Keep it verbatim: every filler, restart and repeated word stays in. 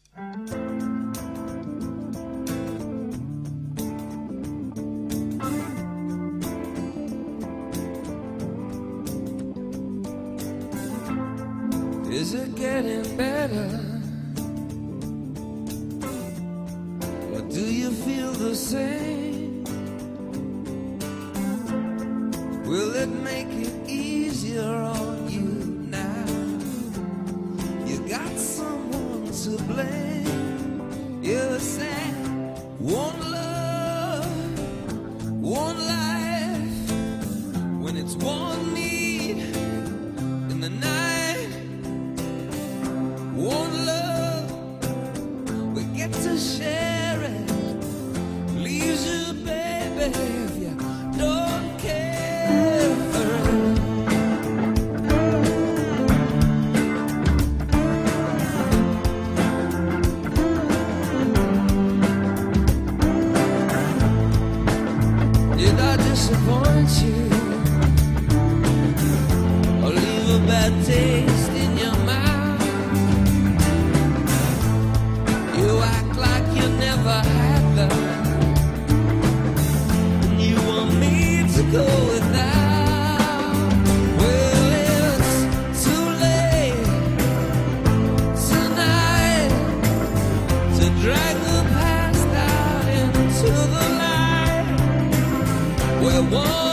Is it getting better? Or do you feel the same? Will it make it easier on you now? You got someone to blame. You're sad. One love, one life. When it's one need in the night, one love, we get to share it. Leaves you, baby, if you don't care. Did I disappoint you? Or leave a bad taste in your mouth? You act like you never had them, and you want me to go without. Well, it's too late tonight to drag the past out into the night. We're one.